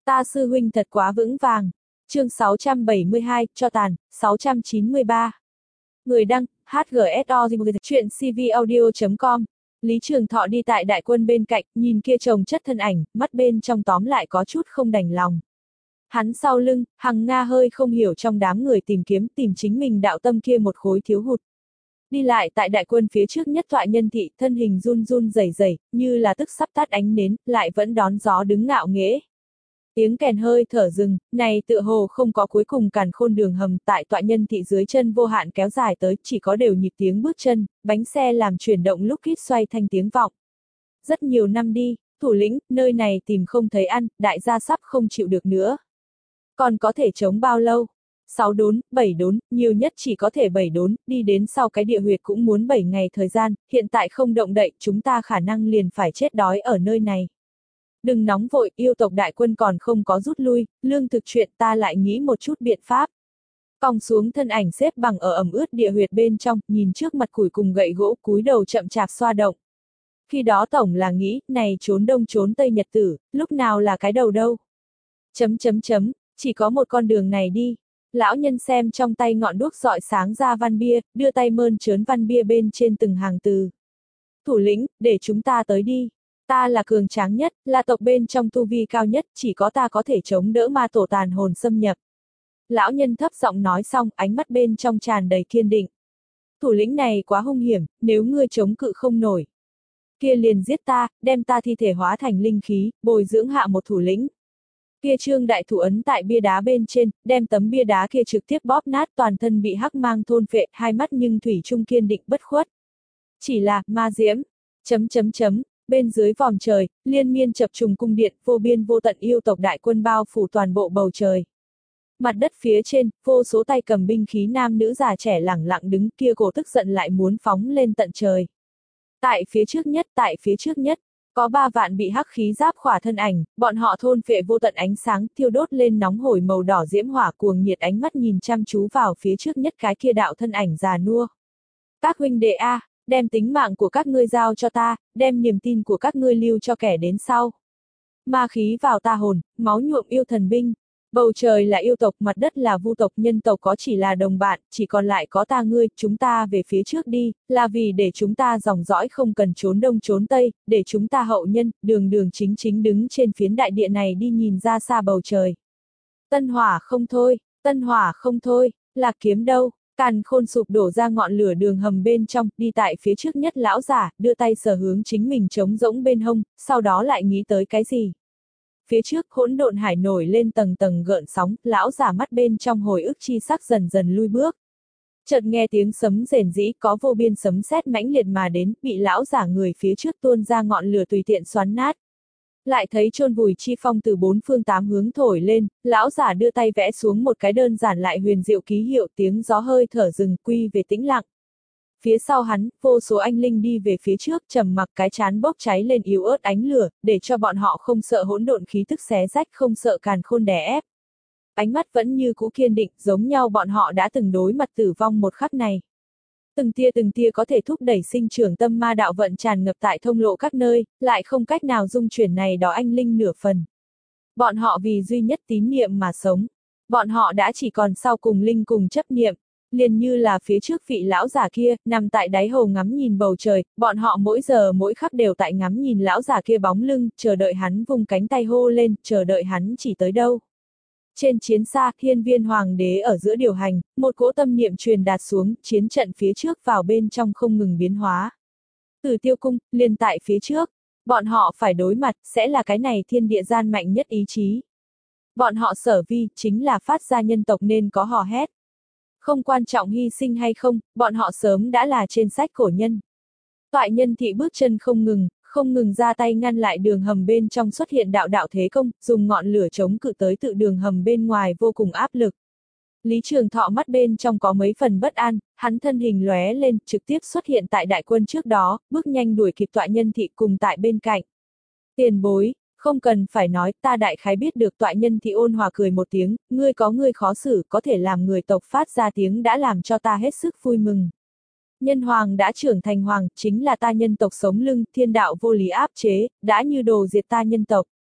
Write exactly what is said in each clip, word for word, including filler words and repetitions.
Ta sư huynh thật quá vững vàng. Chương sáu trăm bảy mươi hai, cho tàn, sáu trăm chín mươi ba. Người đăng, hát giê ét o chuyện cvaudio chấm com. Lý Trường Thọ đi tại đại quân bên cạnh, nhìn kia chồng chất thân ảnh, mắt bên trong tóm lại có chút không đành lòng. Hắn sau lưng, Hằng Nga hơi không hiểu trong đám người tìm kiếm tìm chính mình đạo tâm kia một khối thiếu hụt. Đi lại tại đại quân phía trước nhất tọa nhân thị, thân hình run run rẩy rẩy, như là tức sắp tắt ánh nến, lại vẫn đón gió đứng ngạo nghễ. Tiếng kèn hơi thở rừng, này tựa hồ không có cuối cùng càn khôn đường hầm tại tọa nhân thị dưới chân vô hạn kéo dài tới, chỉ có đều nhịp tiếng bước chân, bánh xe làm chuyển động lúc kít xoay thanh tiếng vọng. Rất nhiều năm đi, thủ lĩnh, nơi này tìm không thấy ăn, đại gia sắp không chịu được nữa. Còn có thể chống bao lâu? Sáu đốn, bảy đốn, nhiều nhất chỉ có thể bảy đốn, đi đến sau cái địa huyệt cũng muốn bảy ngày thời gian, hiện tại không động đậy, chúng ta khả năng liền phải chết đói ở nơi này. Đừng nóng vội, yêu tộc đại quân còn không có rút lui, lương thực chuyện ta lại nghĩ một chút biện pháp. Còng xuống thân ảnh xếp bằng ở ẩm ướt địa huyệt bên trong, nhìn trước mặt củi cùng gậy gỗ cúi đầu chậm chạp xoa động. Khi đó tổng là nghĩ, này trốn đông trốn tây nhật tử, lúc nào là cái đầu đâu. Chấm chấm chấm, chỉ có một con đường này đi. Lão nhân xem trong tay ngọn đuốc rọi sáng ra văn bia, đưa tay mơn trớn văn bia bên trên từng hàng từ. Thủ lĩnh, để chúng ta tới đi. Ta là cường tráng nhất, là tộc bên trong tu vi cao nhất, chỉ có ta có thể chống đỡ ma tổ tàn hồn xâm nhập. Lão nhân thấp giọng nói xong, ánh mắt bên trong tràn đầy kiên định. Thủ lĩnh này quá hung hiểm, nếu ngươi chống cự không nổi. Kia liền giết ta, đem ta thi thể hóa thành linh khí, bồi dưỡng hạ một thủ lĩnh. Kia trương đại thủ ấn tại bia đá bên trên, đem tấm bia đá kia trực tiếp bóp nát, toàn thân bị hắc mang thôn phệ, hai mắt nhưng thủy chung kiên định bất khuất. Chỉ là, ma diễm, chấm chấm chấm, bên dưới vòm trời, liên miên chập trùng cung điện, vô biên vô tận yêu tộc đại quân bao phủ toàn bộ bầu trời. Mặt đất phía trên, vô số tay cầm binh khí nam nữ già trẻ lẳng lặng đứng, kia cổ tức giận lại muốn phóng lên tận trời. Tại phía trước nhất, tại phía trước nhất, có ba vạn bị hắc khí giáp khỏa thân ảnh, bọn họ thôn phệ vô tận ánh sáng, thiêu đốt lên nóng hổi màu đỏ diễm hỏa, cuồng nhiệt ánh mắt nhìn chăm chú vào phía trước nhất cái kia đạo thân ảnh già nua. Các huynh đệ a, đem tính mạng của các ngươi giao cho ta, đem niềm tin của các ngươi lưu cho kẻ đến sau. Ma khí vào ta hồn, máu nhuộm yêu thần binh. Bầu trời là yêu tộc, mặt đất là vu tộc, nhân tộc có chỉ là đồng bạn, chỉ còn lại có ta ngươi, chúng ta về phía trước đi, là vì để chúng ta dòng dõi không cần trốn đông trốn tây, để chúng ta hậu nhân, đường đường chính chính đứng trên phiến đại địa này đi nhìn ra xa bầu trời. Tân hỏa không thôi, tân hỏa không thôi, Lạc Kiếm đâu? Càn khôn sụp đổ ra ngọn lửa đường hầm bên trong, đi tại phía trước nhất lão giả, đưa tay sờ hướng chính mình trống rỗng bên hông, sau đó lại nghĩ tới cái gì. Phía trước hỗn độn hải nổi lên tầng tầng gợn sóng, lão giả mắt bên trong hồi ức chi sắc dần dần lui bước. Chợt nghe tiếng sấm rền rĩ, có vô biên sấm sét mãnh liệt mà đến, bị lão giả người phía trước tuôn ra ngọn lửa tùy tiện xoắn nát. Lại thấy chôn vùi chi phong từ bốn phương tám hướng thổi lên, lão giả đưa tay vẽ xuống một cái đơn giản lại huyền diệu ký hiệu, tiếng gió hơi thở rừng quy về tĩnh lặng. Phía sau hắn, vô số anh linh đi về phía trước, trầm mặc, cái chán bốc cháy lên yếu ớt ánh lửa, để cho bọn họ không sợ hỗn độn khí tức xé rách, không sợ càn khôn đè ép. Ánh mắt vẫn như cũ kiên định, giống nhau bọn họ đã từng đối mặt tử vong một khắc này. Từng tia từng tia có thể thúc đẩy sinh trưởng tâm ma đạo vận tràn ngập tại thông lộ các nơi, lại không cách nào dung chuyển này đó anh linh nửa phần. Bọn họ vì duy nhất tín niệm mà sống. Bọn họ đã chỉ còn sau cùng linh cùng chấp niệm. Liền như là phía trước vị lão giả kia, nằm tại đáy hồ ngắm nhìn bầu trời, bọn họ mỗi giờ mỗi khắc đều tại ngắm nhìn lão giả kia bóng lưng, chờ đợi hắn vung cánh tay hô lên, chờ đợi hắn chỉ tới đâu. Trên chiến xa, Thiên Viên Hoàng đế ở giữa điều hành, một cỗ tâm niệm truyền đạt xuống, chiến trận phía trước vào bên trong không ngừng biến hóa. Từ Tiêu Cung, liền tại phía trước, bọn họ phải đối mặt, sẽ là cái này thiên địa gian mạnh nhất ý chí. Bọn họ sở vi, chính là phát ra nhân tộc nên có hò hét. Không quan trọng hy sinh hay không, bọn họ sớm đã là trên sách cổ nhân. Toại nhân thị bước chân không ngừng, không ngừng ra tay ngăn lại đường hầm bên trong xuất hiện đạo đạo thế công, dùng ngọn lửa chống cự tới tự đường hầm bên ngoài vô cùng áp lực. Lý Trường Thọ mắt bên trong có mấy phần bất an, hắn thân hình lóe lên, trực tiếp xuất hiện tại đại quân trước đó, bước nhanh đuổi kịp toại nhân thị cùng tại bên cạnh. Tiền bối, không cần phải nói, ta đại khái biết được. Toại nhân thị ôn hòa cười một tiếng, ngươi có ngươi khó xử, có thể làm người tộc phát ra tiếng đã làm cho ta hết sức vui mừng. Nhân hoàng đã trưởng thành hoàng, chính là ta nhân tộc sống lưng, thiên đạo vô lý áp chế, đã như đồ diệt ta nhân tộc.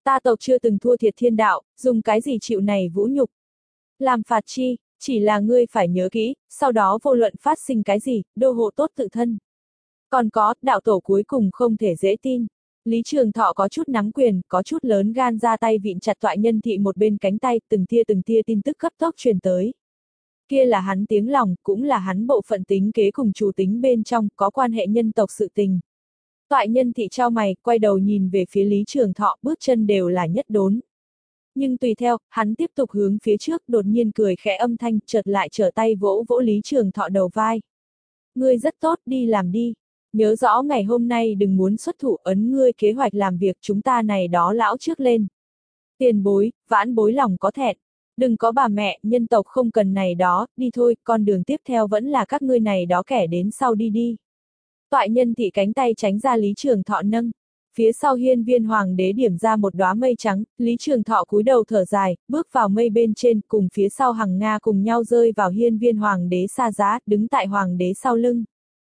Ta tộc chưa từng thua thiệt thiên đạo, dùng cái gì chịu này vũ nhục. Làm phạt chi, chỉ là ngươi phải nhớ kỹ, sau đó vô luận phát sinh cái gì, đô hộ tốt tự thân. Còn có, đạo tổ cuối cùng không thể dễ tin. Lý Trường Thọ có chút nắm quyền, có chút lớn gan ra tay vịn chặt Toại Nhân Thị một bên cánh tay, từng tia từng tia tin tức cấp tốc truyền tới. Kia là hắn tiếng lòng, cũng là hắn bộ phận tính kế cùng chủ tính bên trong, có quan hệ nhân tộc sự tình. Toại Nhân Thị trao mày, quay đầu nhìn về phía Lý Trường Thọ, bước chân đều là nhất đốn. Nhưng tùy theo, hắn tiếp tục hướng phía trước, đột nhiên cười khẽ âm thanh, chợt lại trở tay vỗ vỗ Lý Trường Thọ đầu vai. Ngươi rất tốt, đi làm đi. Nhớ rõ ngày hôm nay đừng muốn xuất thủ, ấn ngươi kế hoạch làm việc chúng ta này đó lão trước lên. Tiền bối, vãn bối lòng có thẹn. Đừng có bà mẹ, nhân tộc không cần này đó, đi thôi, con đường tiếp theo vẫn là các ngươi này đó kẻ đến sau đi đi. Toại Nhân Thị cánh tay tránh ra Lý Trường Thọ nâng. Phía sau hiên viên hoàng đế điểm ra một đóa mây trắng, Lý Trường Thọ cúi đầu thở dài, bước vào mây bên trên, cùng phía sau Hằng Nga cùng nhau rơi vào hiên viên hoàng đế xa giá, đứng tại hoàng đế sau lưng.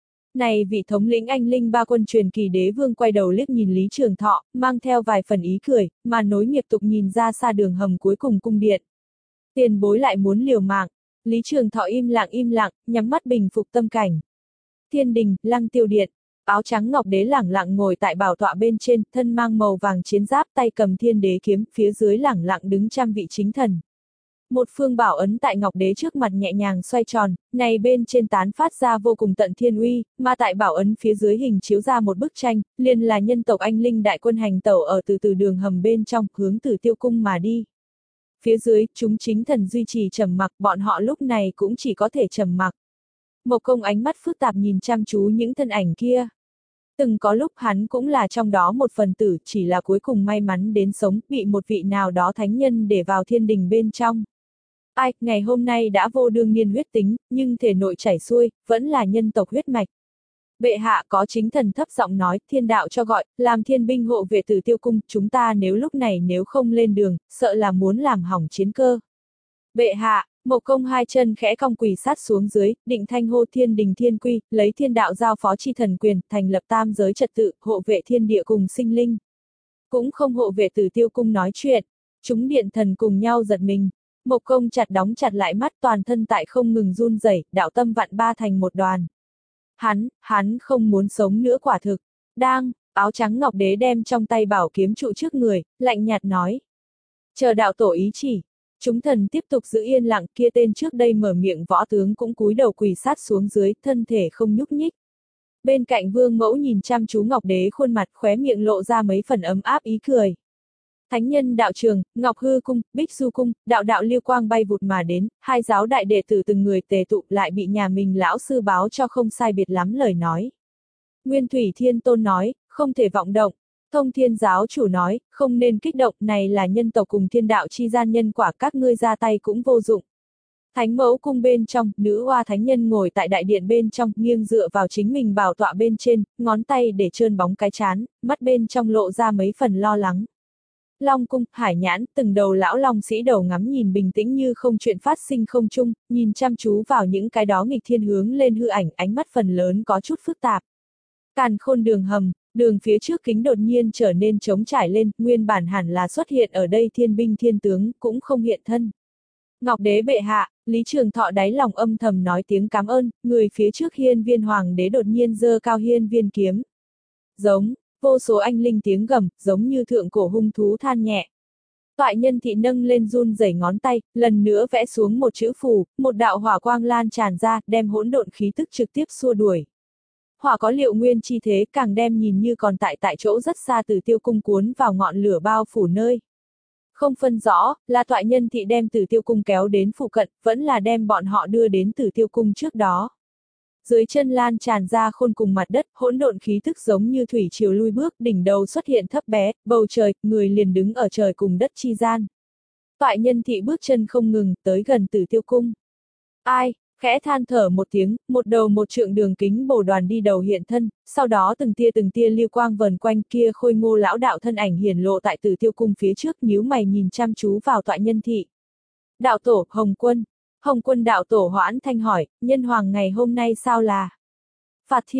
Này vị thống lĩnh anh linh ba quân truyền kỳ đế vương quay đầu liếc nhìn Lý Trường Thọ, mang theo vài phần ý cười, mà nối nghiệp tục nhìn ra xa đường hầm cuối cùng cung điện. Tiền bối lại muốn liều mạng, Lý Trường Thọ im lặng im lặng, nhắm mắt bình phục tâm cảnh. Thiên đình, Lăng Tiêu Điện. Áo trắng ngọc đế lẳng lặng ngồi tại bảo tọa bên trên, thân mang màu vàng chiến giáp, tay cầm thiên đế kiếm, phía dưới lẳng lặng đứng trăm vị chính thần. Một phương bảo ấn tại ngọc đế trước mặt nhẹ nhàng xoay tròn, này bên trên tán phát ra vô cùng tận thiên uy, mà tại bảo ấn phía dưới hình chiếu ra một bức tranh, liền là nhân tộc anh linh đại quân hành tẩu ở từ từ đường hầm bên trong, hướng Tử Tiêu cung mà đi. Phía dưới, chúng chính thần duy trì trầm mặc, bọn họ lúc này cũng chỉ có thể trầm mặc. Mộc Công ánh mắt phức tạp nhìn chăm chú những thân ảnh kia. Từng có lúc hắn cũng là trong đó một phần tử, chỉ là cuối cùng may mắn đến sống, bị một vị nào đó thánh nhân để vào thiên đình bên trong. Ai, ngày hôm nay đã vô đương niên huyết tính, nhưng thể nội chảy xuôi, vẫn là nhân tộc huyết mạch. Bệ hạ có chính thần thấp giọng nói, thiên đạo cho gọi, làm thiên binh hộ vệ Tử Tiêu cung, chúng ta nếu lúc này nếu không lên đường, sợ là muốn làm hỏng chiến cơ. Bệ hạ, Mộc Công hai chân khẽ cong quỳ sát xuống dưới, định thanh hô thiên đình thiên quy, lấy thiên đạo giao phó chi thần quyền, thành lập tam giới trật tự, hộ vệ thiên địa cùng sinh linh. Cũng không hộ vệ Tử Tiêu cung nói chuyện, chúng điện thần cùng nhau giật mình. Mộc Công chặt đóng chặt lại mắt, toàn thân tại không ngừng run rẩy, đạo tâm vặn ba thành một đoàn. Hắn, hắn không muốn sống nữa quả thực. Đang, áo trắng ngọc đế đem trong tay bảo kiếm trụ trước người, lạnh nhạt nói. Chờ đạo tổ ý chỉ. Chúng thần tiếp tục giữ yên lặng, kia tên trước đây mở miệng võ tướng cũng cúi đầu quỳ sát xuống dưới, thân thể không nhúc nhích. Bên cạnh vương mẫu nhìn chăm chú ngọc đế khuôn mặt, khóe miệng lộ ra mấy phần ấm áp ý cười. Thánh nhân đạo trường, Ngọc Hư cung, Bích Du cung, đạo đạo lưu quang bay vụt mà đến, hai giáo đại đệ tử từng người tề tụ lại bị nhà mình lão sư báo cho không sai biệt lắm lời nói. Nguyên Thủy Thiên Tôn nói, không thể vọng động. Thông Thiên giáo chủ nói, không nên kích động, này là nhân tộc cùng thiên đạo chi gian nhân quả, các ngươi ra tay cũng vô dụng. Thánh mẫu cung bên trong, nữ oa thánh nhân ngồi tại đại điện bên trong, nghiêng dựa vào chính mình bảo tọa bên trên, ngón tay để trơn bóng cái chán, mắt bên trong lộ ra mấy phần lo lắng. Long cung, hải nhãn, từng đầu lão long sĩ đầu ngắm nhìn bình tĩnh như không chuyện phát sinh không chung, nhìn chăm chú vào những cái đó nghịch thiên hướng lên hư ảnh, ánh mắt phần lớn có chút phức tạp. Càn khôn đường hầm, đường phía trước kính đột nhiên trở nên trống trải lên, nguyên bản hẳn là xuất hiện ở đây thiên binh thiên tướng, cũng không hiện thân. Ngọc đế bệ hạ, Lý Trường Thọ đáy lòng âm thầm nói tiếng cảm ơn, người phía trước hiên viên hoàng đế đột nhiên giơ cao hiên viên kiếm. Giống, vô số anh linh tiếng gầm, giống như thượng cổ hung thú than nhẹ. Toại Nhân Thị nâng lên run rẩy ngón tay, lần nữa vẽ xuống một chữ phù, một đạo hỏa quang lan tràn ra, đem hỗn độn khí tức trực tiếp xua đuổi. Hỏa có liệu nguyên chi thế, càng đem nhìn như còn tại tại chỗ rất xa Tử Tiêu cung cuốn vào ngọn lửa bao phủ nơi. Không phân rõ, là Toại Nhân Thị đem Tử Tiêu cung kéo đến phụ cận, vẫn là đem bọn họ đưa đến Tử Tiêu cung trước đó. Dưới chân lan tràn ra khôn cùng mặt đất, hỗn độn khí tức giống như thủy triều lui bước, đỉnh đầu xuất hiện thấp bé, bầu trời, người liền đứng ở trời cùng đất chi gian. Toại Nhân Thị bước chân không ngừng, tới gần Tử Tiêu cung. Ai, khẽ than thở một tiếng, một đầu một trượng đường kính bổ đoàn đi đầu hiện thân, sau đó từng tia từng tia lưu quang vần quanh, kia khôi ngô lão đạo thân ảnh hiển lộ tại Tử Tiêu cung phía trước, nhíu mày nhìn chăm chú vào Toại Nhân Thị. Đạo tổ, Hồng Quân. Hồng Quân đạo tổ hoãn thanh hỏi, nhân hoàng ngày hôm nay sao là? Phạt thiên,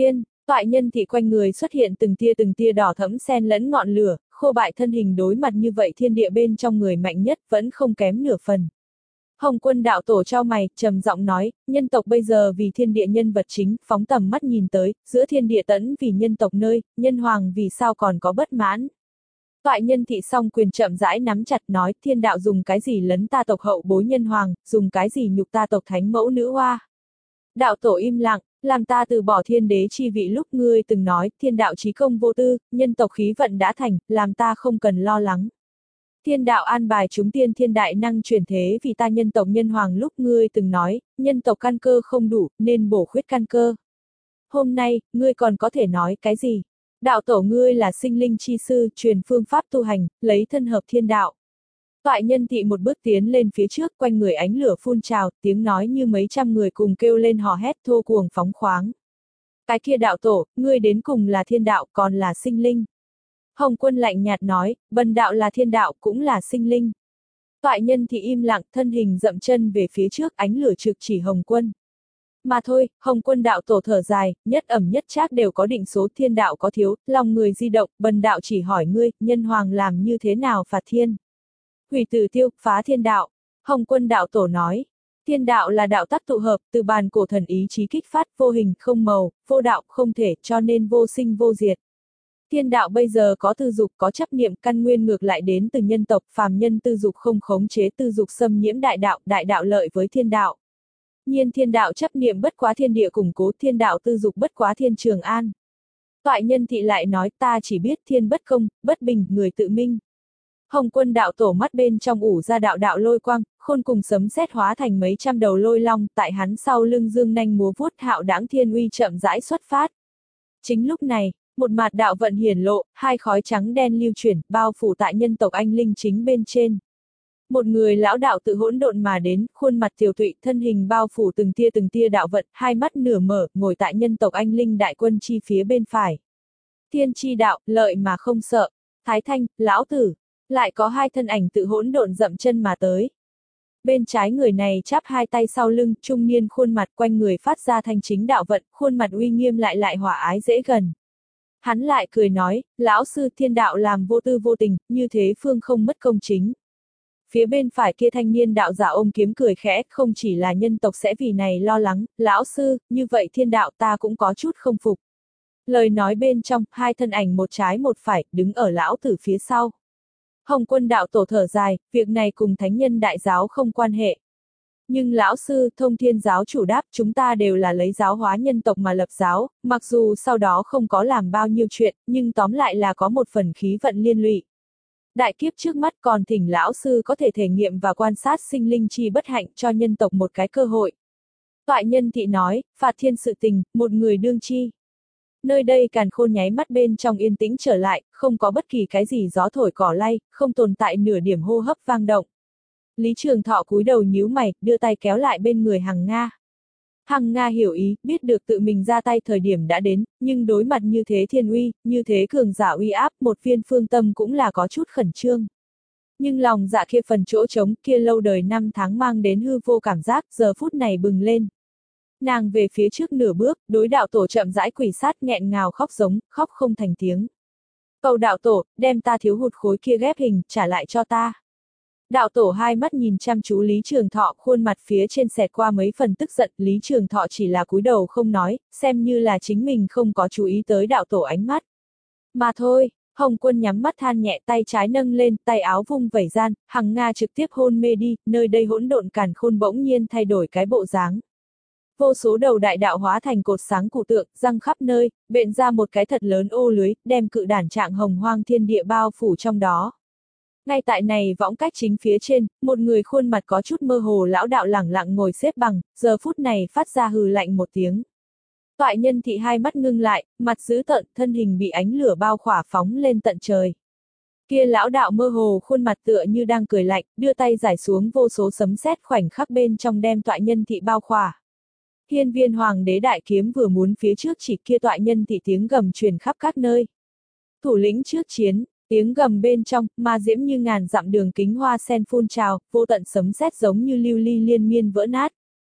Toại nhân thị quanh người xuất hiện từng tia từng tia đỏ thẫm xen lẫn ngọn lửa, khô bại thân hình đối mặt như vậy thiên địa bên trong người mạnh nhất vẫn không kém nửa phần. Hồng Quân đạo tổ trao mày, trầm giọng nói, nhân tộc bây giờ vì thiên địa nhân vật chính, phóng tầm mắt nhìn tới, giữa thiên địa tẫn vì nhân tộc nơi, nhân hoàng vì sao còn có bất mãn. Toại nhân thị song quyền chậm rãi nắm chặt nói, thiên đạo dùng cái gì lấn ta tộc hậu bối nhân hoàng, dùng cái gì nhục ta tộc thánh mẫu nữ hoa. Đạo tổ im lặng, làm ta từ bỏ thiên đế chi vị lúc ngươi từng nói, thiên đạo chí công vô tư, nhân tộc khí vận đã thành, làm ta không cần lo lắng. Thiên đạo an bài chúng tiên thiên đại năng chuyển thế vì ta nhân tộc nhân hoàng lúc ngươi từng nói, nhân tộc căn cơ không đủ, nên bổ khuyết căn cơ. Hôm nay, ngươi còn có thể nói cái gì? Đạo tổ ngươi là sinh linh chi sư, truyền phương pháp tu hành, lấy thân hợp thiên đạo. Toại nhân thị một bước tiến lên phía trước, quanh người ánh lửa phun trào, tiếng nói như mấy trăm người cùng kêu lên hò hét thô cuồng phóng khoáng. Cái kia đạo tổ, ngươi đến cùng là thiên đạo, còn là sinh linh. Hồng Quân lạnh nhạt nói, bần đạo là thiên đạo, cũng là sinh linh. Toại nhân thị im lặng, thân hình dậm chân về phía trước, ánh lửa trực chỉ Hồng Quân. Mà thôi, Hồng Quân đạo tổ thở dài, nhất ẩm nhất trác đều có định số, thiên đạo có thiếu, lòng người di động, bần đạo chỉ hỏi ngươi, nhân hoàng làm như thế nào phạt thiên? Hủy tử tiêu, phá thiên đạo. Hồng Quân đạo tổ nói, thiên đạo là đạo tắc tụ hợp, từ bàn cổ thần ý chí kích phát, vô hình không màu, vô đạo không thể, cho nên vô sinh vô diệt. Thiên đạo bây giờ có tư dục, có chấp niệm, căn nguyên ngược lại đến từ nhân tộc, phàm nhân tư dục không khống chế tư dục xâm nhiễm đại đạo, đại đạo lợi với thiên đạo. Nhiên thiên đạo chấp niệm bất quá thiên địa củng cố, thiên đạo tư dục bất quá thiên trường an. Toại nhân thị lại nói, ta chỉ biết thiên bất công, bất bình, người tự minh. Hồng Quân đạo tổ mắt bên trong ủ ra đạo đạo lôi quang, khôn cùng sấm sét hóa thành mấy trăm đầu lôi long, tại hắn sau lưng dương nanh múa vuốt, hạo đãng thiên uy chậm rãi xuất phát. Chính lúc này, một mạt đạo vận hiển lộ, hai khói trắng đen lưu chuyển, bao phủ tại nhân tộc anh linh chính bên trên. Một người lão đạo tự hỗn độn mà đến, khuôn mặt tiều tụy, thân hình bao phủ từng tia từng tia đạo vận, hai mắt nửa mở, ngồi tại nhân tộc anh linh đại quân chi phía bên phải. Thiên chi đạo, lợi mà không sợ. Thái Thanh, lão tử. Lại có hai thân ảnh tự hỗn độn dậm chân mà tới. Bên trái người này chắp hai tay sau lưng, trung niên khuôn mặt quanh người phát ra thanh chính đạo vận, khuôn mặt uy nghiêm lại lại hỏa ái dễ gần. Hắn lại cười nói, lão sư thiên đạo làm vô tư vô tình, như thế phương không mất công chính. Phía bên phải kia thanh niên đạo giả ôm kiếm cười khẽ, không chỉ là nhân tộc sẽ vì này lo lắng, lão sư, như vậy thiên đạo ta cũng có chút không phục. Lời nói bên trong, hai thân ảnh một trái một phải, đứng ở lão tử phía sau. Hồng Quân đạo tổ thở dài, việc này cùng thánh nhân đại giáo không quan hệ. Nhưng lão sư, thông thiên giáo chủ đáp, chúng ta đều là lấy giáo hóa nhân tộc mà lập giáo, mặc dù sau đó không có làm bao nhiêu chuyện, nhưng tóm lại là có một phần khí vận liên lụy. Đại kiếp trước mắt còn thỉnh lão sư có thể thể nghiệm và quan sát sinh linh chi bất hạnh cho nhân tộc một cái cơ hội. Toại nhân thị nói, phạt thiên sự tình, một người đương chi. Nơi đây càn khôn nháy mắt bên trong yên tĩnh trở lại, không có bất kỳ cái gì gió thổi cỏ lay, không tồn tại nửa điểm hô hấp vang động. Lý Trường Thọ cúi đầu nhíu mày, đưa tay kéo lại bên người Hằng Nga. Hằng Nga hiểu ý, biết được tự mình ra tay thời điểm đã đến, nhưng đối mặt như thế thiên uy, như thế cường giả uy áp, một viên phương tâm cũng là có chút khẩn trương. Nhưng lòng dạ kia phần chỗ trống kia lâu đời năm tháng mang đến hư vô cảm giác, giờ phút này bừng lên. Nàng về phía trước nửa bước, đối đạo tổ chậm rãi quỳ sát nghẹn ngào khóc giống, khóc không thành tiếng. Cầu đạo tổ, đem ta thiếu hụt khối kia ghép hình, trả lại cho ta. Đạo tổ hai mắt nhìn chăm chú Lý Trường Thọ, khuôn mặt phía trên xẹt qua mấy phần tức giận, Lý Trường Thọ chỉ là cúi đầu không nói, xem như là chính mình không có chú ý tới đạo tổ ánh mắt. Mà thôi, Hồng Quân nhắm mắt than nhẹ, tay trái nâng lên, tay áo vung vẩy gian, Hằng Nga trực tiếp hôn mê đi, nơi đây hỗn độn càn khôn bỗng nhiên thay đổi cái bộ dáng. Vô số đầu đại đạo hóa thành cột sáng cụ tượng, răng khắp nơi, bện ra một cái thật lớn ô lưới, đem cự đản trạng hồng hoang thiên địa bao phủ trong đó. Ngay tại này võng cách chính phía trên, một người khuôn mặt có chút mơ hồ lão đạo lẳng lặng ngồi xếp bằng, giờ phút này phát ra hừ lạnh một tiếng. Toại nhân thị hai mắt ngưng lại, mặt dữ tợn, thân hình bị ánh lửa bao khỏa phóng lên tận trời. Kia lão đạo mơ hồ khuôn mặt tựa như đang cười lạnh, đưa tay giải xuống vô số sấm sét khoảnh khắc bên trong đem toại nhân thị bao khỏa. Hiên viên hoàng đế đại kiếm vừa muốn phía trước chỉ kia toại nhân thị tiếng gầm truyền khắp các nơi. Thủ lĩnh trước chiến, tiếng gầm bên trong, ma diễm như ngàn dặm đường kính hoa sen phun trào, vô tận sấm sét giống như lưu ly liên miên vỡ nát.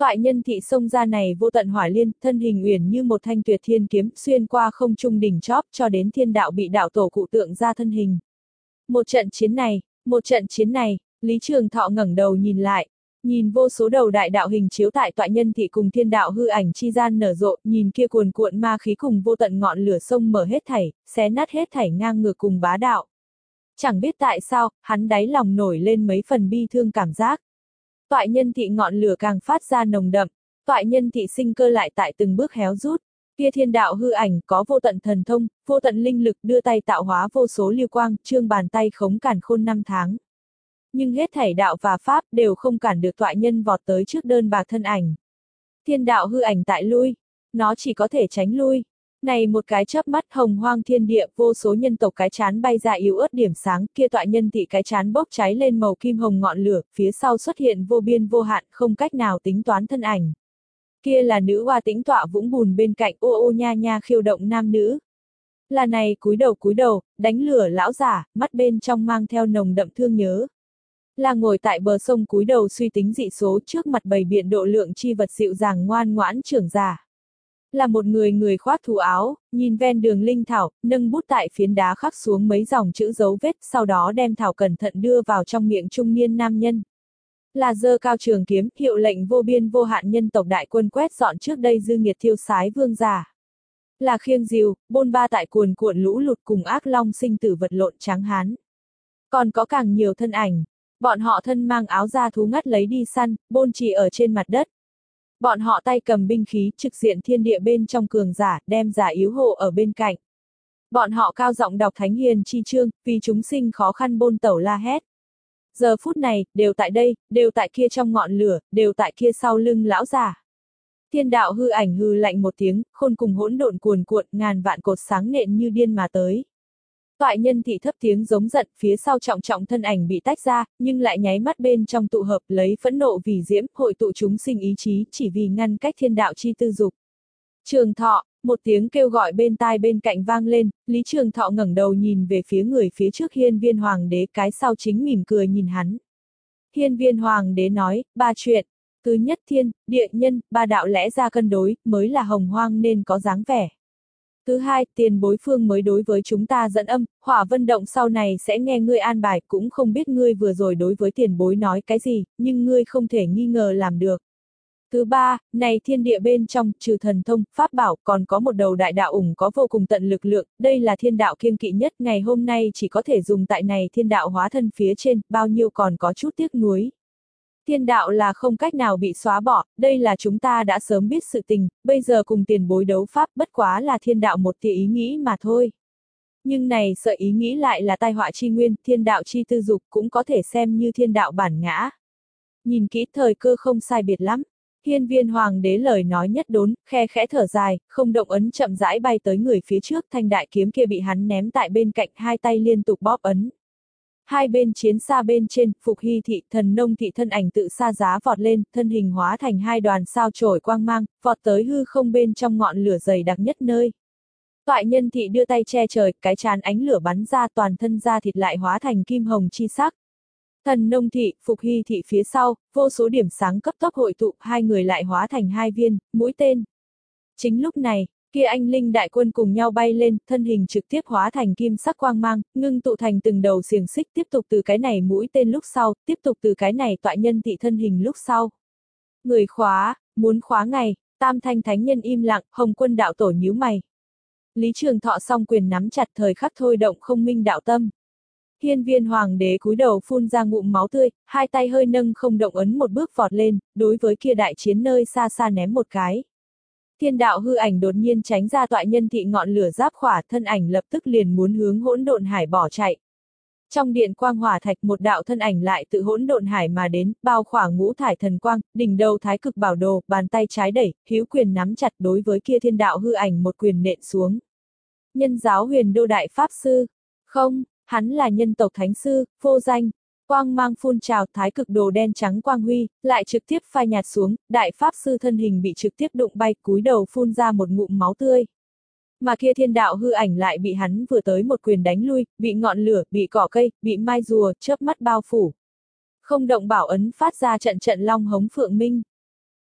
Toại nhân thị xông ra này vô tận hỏa liên, thân hình uyển như một thanh tuyệt thiên kiếm, xuyên qua không trung đỉnh chóp cho đến thiên đạo bị đạo tổ cụ tượng ra thân hình. Một trận chiến này, một trận chiến này, Lý Trường Thọ ngẩng đầu nhìn lại, nhìn vô số đầu đại đạo hình chiếu tại toại nhân thị cùng thiên đạo hư ảnh chi gian nở rộ, nhìn kia cuồn cuộn ma khí cùng vô tận ngọn lửa sông mở hết thảy, xé nát hết thảy ngang ngược cùng bá đạo. Chẳng biết tại sao, hắn đáy lòng nổi lên mấy phần bi thương cảm giác. Toại nhân thị ngọn lửa càng phát ra nồng đậm, toại nhân thị sinh cơ lại tại từng bước héo rút. Kia thiên đạo hư ảnh có vô tận thần thông, vô tận linh lực đưa tay tạo hóa vô số lưu quang, trương bàn tay khống càn khôn năm tháng. Nhưng hết thảy đạo và pháp đều không cản được toại nhân vọt tới trước đơn bạc thân ảnh. Thiên đạo hư ảnh tại lui, nó chỉ có thể tránh lui. Này một cái chớp mắt hồng hoang thiên địa, vô số nhân tộc cái chán bay ra yếu ớt điểm sáng, kia toại nhân thị cái chán bốc cháy lên màu kim hồng ngọn lửa, phía sau xuất hiện vô biên vô hạn, không cách nào tính toán thân ảnh. Kia là nữ hoa tĩnh tọa vũng bùn bên cạnh ô ô nha nha khiêu động nam nữ. Là này cúi đầu cúi đầu, đánh lửa lão giả, mắt bên trong mang theo nồng đậm thương nhớ. Là ngồi tại bờ sông cúi đầu suy tính dị số trước mặt bầy biện độ lượng chi vật dịu dàng ngoan ngoãn trưởng giả. Là một người người khoác thú áo, nhìn ven đường linh thảo, nâng bút tại phiến đá khắc xuống mấy dòng chữ dấu vết, sau đó đem thảo cẩn thận đưa vào trong miệng trung niên nam nhân. Là giơ cao trường kiếm, hiệu lệnh vô biên vô hạn nhân tộc đại quân quét dọn trước đây dư nghiệt thiêu sái vương giả. Là khiêng diều, bôn ba tại cuồn cuộn lũ lụt cùng ác long sinh tử vật lộn tráng hán. Còn có càng nhiều thân ảnh, bọn họ thân mang áo da thú ngắt lấy đi săn, bôn trì ở trên mặt đất. Bọn họ tay cầm binh khí trực diện thiên địa bên trong cường giả, đem giả yếu hộ ở bên cạnh. Bọn họ cao giọng đọc thánh hiền chi chương, vì chúng sinh khó khăn bôn tẩu la hét. Giờ phút này, đều tại đây, đều tại kia trong ngọn lửa, đều tại kia sau lưng lão giả. Thiên đạo hư ảnh hư lạnh một tiếng, khôn cùng hỗn độn cuồn cuộn, ngàn vạn cột sáng nện như điên mà tới. Toại nhân thị thấp tiếng giống giận, phía sau trọng trọng thân ảnh bị tách ra, nhưng lại nháy mắt bên trong tụ hợp, lấy phẫn nộ vì diễm, hội tụ chúng sinh ý chí, chỉ vì ngăn cách thiên đạo chi tư dục. Trường Thọ, một tiếng kêu gọi bên tai bên cạnh vang lên, Lý Trường Thọ ngẩng đầu nhìn về phía người phía trước hiên viên hoàng đế, cái sau chính mỉm cười nhìn hắn. Hiên viên hoàng đế nói, ba chuyện. Thứ nhất thiên, địa nhân, ba đạo lẽ ra cân đối, mới là hồng hoang nên có dáng vẻ. Thứ hai, tiền bối phương mới đối với chúng ta dẫn âm, hỏa vân động sau này sẽ nghe ngươi an bài, cũng không biết ngươi vừa rồi đối với tiền bối nói cái gì, nhưng ngươi không thể nghi ngờ làm được. Thứ ba, này thiên địa bên trong, trừ thần thông, pháp bảo, còn có một đầu đại đạo ủng có vô cùng tận lực lượng, đây là thiên đạo kiêng kỵ nhất, ngày hôm nay chỉ có thể dùng tại này thiên đạo hóa thân phía trên, bao nhiêu còn có chút tiếc nuối. Thiên đạo là không cách nào bị xóa bỏ, đây là chúng ta đã sớm biết sự tình, bây giờ cùng tiền bối đấu pháp bất quá là thiên đạo một tia ý nghĩ mà thôi. Nhưng này sợ ý nghĩ lại là tai họa chi nguyên, thiên đạo chi tư dục cũng có thể xem như thiên đạo bản ngã. Nhìn kỹ thời cơ không sai biệt lắm, hiên viên hoàng đế lời nói nhất đốn, khe khẽ thở dài, không động ấn chậm rãi bay tới người phía trước, thanh đại kiếm kia bị hắn ném tại bên cạnh, hai tay liên tục bóp ấn. Hai bên chiến xa bên trên, Phục Hy thị, Thần Nông thị thân ảnh tự xa giá vọt lên, thân hình hóa thành hai đoàn sao chổi quang mang, vọt tới hư không bên trong ngọn lửa dày đặc nhất nơi. Toại nhân thị đưa tay che trời, cái chán ánh lửa bắn ra, toàn thân da thịt lại hóa thành kim hồng chi sắc. Thần Nông thị, Phục Hy thị phía sau, vô số điểm sáng cấp tốc hội tụ, hai người lại hóa thành hai viên mũi tên. Chính lúc này, kia anh linh đại quân cùng nhau bay lên, thân hình trực tiếp hóa thành kim sắc quang mang, ngưng tụ thành từng đầu xiềng xích, tiếp tục từ cái này mũi tên lúc sau, tiếp tục từ cái này toại nhân thị thân hình lúc sau. Người khóa, muốn khóa ngày, tam thanh thánh nhân im lặng, Hồng Quân đạo tổ nhíu mày. Lý Trường Thọ song quyền nắm chặt, thời khắc thôi động không minh đạo tâm. Hiên viên hoàng đế cúi đầu phun ra ngụm máu tươi, hai tay hơi nâng không động ấn một bước vọt lên, đối với kia đại chiến nơi xa xa ném một cái. Thiên đạo hư ảnh đột nhiên tránh ra toại nhân thị ngọn lửa giáp khỏa, thân ảnh lập tức liền muốn hướng hỗn độn hải bỏ chạy. Trong điện quang hỏa thạch một đạo thân ảnh lại tự hỗn độn hải mà đến, bao khỏa ngũ thải thần quang, đỉnh đầu thái cực bảo đồ, bàn tay trái đẩy, hữu quyền nắm chặt đối với kia thiên đạo hư ảnh một quyền nện xuống. Nhân giáo huyền đô đại pháp sư. Không, hắn là nhân tộc thánh sư, vô danh. Quang mang phun trào, thái cực đồ đen trắng quang huy, lại trực tiếp phai nhạt xuống, đại pháp sư thân hình bị trực tiếp đụng bay, cúi đầu phun ra một ngụm máu tươi. Mà kia thiên đạo hư ảnh lại bị hắn vừa tới một quyền đánh lui, bị ngọn lửa, bị cỏ cây, bị mai rùa, chớp mắt bao phủ. Không động bảo ấn phát ra trận trận long hống phượng minh.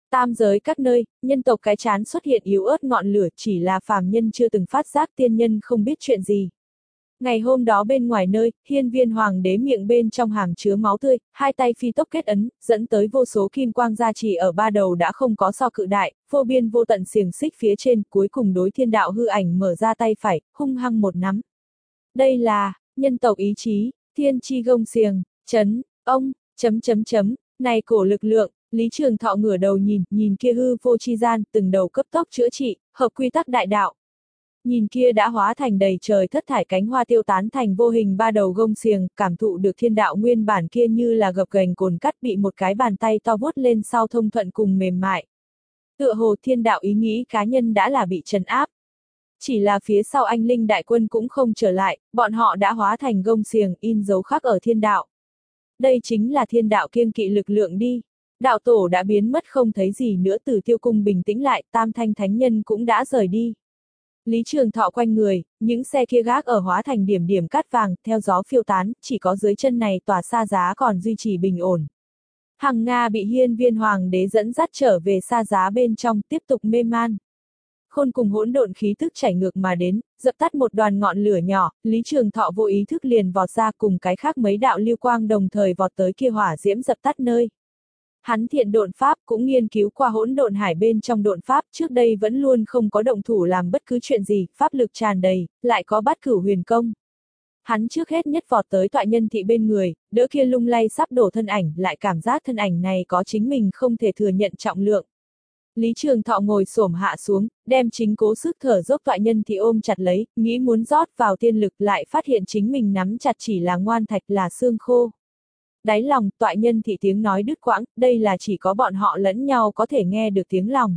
Tam giới các nơi, nhân tộc cái chán xuất hiện yếu ớt ngọn lửa, chỉ là phàm nhân chưa từng phát giác, tiên nhân không biết chuyện gì. Ngày hôm đó bên ngoài nơi, hiên viên hoàng đế miệng bên trong hàm chứa máu tươi, hai tay phi tốc kết ấn, dẫn tới vô số kim quang gia trì ở ba đầu đã không có so cự đại, vô biên vô tận xiềng xích phía trên, cuối cùng đối thiên đạo hư ảnh mở ra tay phải, hung hăng một nắm. Đây là, nhân tộc ý chí, thiên chi gông xiềng, chấn, ông, chấm chấm chấm, này cổ lực lượng. Lý Trường Thọ ngửa đầu nhìn, nhìn kia hư vô chi gian, từng đầu cấp tốc chữa trị, hợp quy tắc đại đạo. Nhìn kia đã hóa thành đầy trời thất thải cánh hoa tiêu tán thành vô hình ba đầu gông xiềng, cảm thụ được thiên đạo nguyên bản kia như là gập ghềnh cồn cắt bị một cái bàn tay to vuốt lên sau thông thuận cùng mềm mại. Tựa hồ thiên đạo ý nghĩ cá nhân đã là bị trấn áp. Chỉ là phía sau anh linh đại quân cũng không trở lại, bọn họ đã hóa thành gông xiềng in dấu khắc ở thiên đạo. Đây chính là thiên đạo kiêng kỵ lực lượng đi. Đạo tổ đã biến mất không thấy gì nữa, từ tiêu cung bình tĩnh lại, tam thanh thánh nhân cũng đã rời đi. Lý Trường Thọ quanh người, những xe kia gác ở hóa thành điểm điểm cát vàng, theo gió phiêu tán, chỉ có dưới chân này tòa xa giá còn duy trì bình ổn. Hằng Nga bị hiên viên hoàng đế dẫn dắt trở về xa giá bên trong, tiếp tục mê man. Khôn cùng hỗn độn khí thức chảy ngược mà đến, dập tắt một đoàn ngọn lửa nhỏ, Lý Trường Thọ vô ý thức liền vọt ra cùng cái khác mấy đạo lưu quang đồng thời vọt tới kia hỏa diễm dập tắt nơi. Hắn thiện độn pháp cũng nghiên cứu qua hỗn độn hải bên trong độn pháp, trước đây vẫn luôn không có động thủ làm bất cứ chuyện gì, pháp lực tràn đầy, lại có bát cửu huyền công. Hắn trước hết nhất vọt tới tọa nhân thị bên người, đỡ kia lung lay sắp đổ thân ảnh, lại cảm giác thân ảnh này có chính mình không thể thừa nhận trọng lượng. Lý Trường Thọ ngồi xổm hạ xuống, đem chính cố sức thở dốc tọa nhân thị ôm chặt lấy, nghĩ muốn rót vào tiên lực, lại phát hiện chính mình nắm chặt chỉ là ngoan thạch, là xương khô. Đáy lòng, tọa nhân thị tiếng nói đứt quãng, đây là chỉ có bọn họ lẫn nhau có thể nghe được tiếng lòng.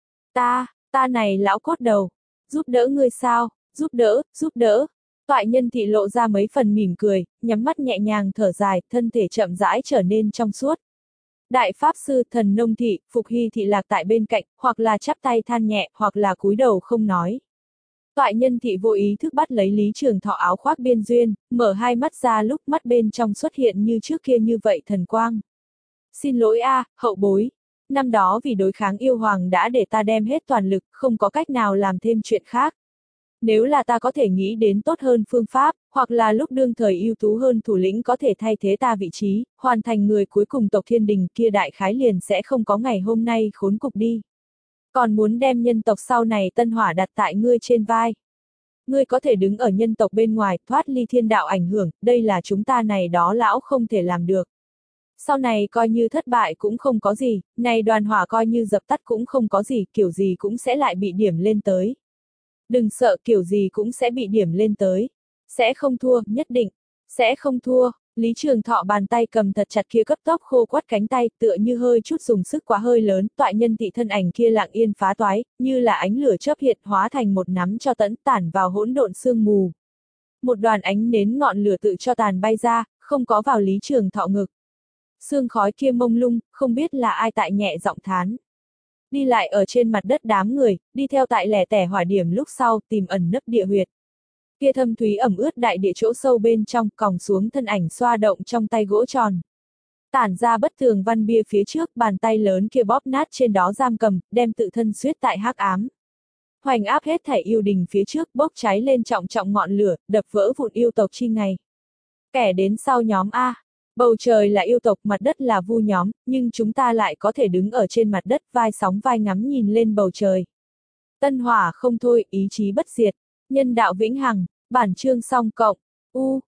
Ta, ta này lão cốt đầu, giúp đỡ ngươi sao, giúp đỡ, giúp đỡ. Tọa nhân thị lộ ra mấy phần mỉm cười, nhắm mắt nhẹ nhàng thở dài, thân thể chậm rãi trở nên trong suốt. Đại Pháp Sư Thần Nông Thị, Phục Hy Thị lạc tại bên cạnh, hoặc là chắp tay than nhẹ, hoặc là cúi đầu không nói. Tọa nhân thị vô ý thức bắt lấy Lý Trường Thọ áo khoác biên duyên, mở hai mắt ra lúc mắt bên trong xuất hiện như trước kia như vậy thần quang. Xin lỗi a, à, hậu bối. Năm đó vì đối kháng yêu hoàng đã để ta đem hết toàn lực, không có cách nào làm thêm chuyện khác. Nếu là ta có thể nghĩ đến tốt hơn phương pháp, hoặc là lúc đương thời ưu tú hơn thủ lĩnh có thể thay thế ta vị trí, hoàn thành người cuối cùng tộc thiên đình kia đại khái liền sẽ không có ngày hôm nay khốn cục đi. Còn muốn đem nhân tộc sau này tân hỏa đặt tại ngươi trên vai. Ngươi có thể đứng ở nhân tộc bên ngoài, thoát ly thiên đạo ảnh hưởng, đây là chúng ta này đó lão không thể làm được. Sau này coi như thất bại cũng không có gì, này đoàn hỏa coi như dập tắt cũng không có gì, kiểu gì cũng sẽ lại bị điểm lên tới. Đừng sợ, kiểu gì cũng sẽ bị điểm lên tới. Sẽ không thua, nhất định. Sẽ không thua. Lý Trường Thọ bàn tay cầm thật chặt kia cấp tốc khô quắt cánh tay, tựa như hơi chút dùng sức quá hơi lớn, tọa nhân thị thân ảnh kia lặng yên phá toái, như là ánh lửa chớp hiện hóa thành một nắm cho tẫn tản vào hỗn độn sương mù. Một đoàn ánh nến ngọn lửa tự cho tàn bay ra, không có vào Lý Trường Thọ ngực. Sương khói kia mông lung, không biết là ai tại nhẹ giọng thán. Đi lại ở trên mặt đất đám người, đi theo tại lẻ tẻ hỏa điểm lúc sau, tìm ẩn nấp địa huyệt. Kia thâm thúy ẩm ướt đại địa chỗ sâu bên trong, còng xuống thân ảnh xoa động trong tay gỗ tròn. Tản ra bất thường văn bia phía trước, bàn tay lớn kia bóp nát trên đó giam cầm, đem tự thân xuyết tại hắc ám. Hoành áp hết thảy yêu đình phía trước, bốc cháy lên trọng trọng ngọn lửa, đập vỡ vụn yêu tộc chi ngày. Kẻ đến sau nhóm A. Bầu trời là yêu tộc, mặt đất là vu nhóm, nhưng chúng ta lại có thể đứng ở trên mặt đất, vai sóng vai ngắm nhìn lên bầu trời. Tân hỏa không thôi, ý chí bất diệt, nhân đạo vĩnh hằng, bản chương song cộng, u.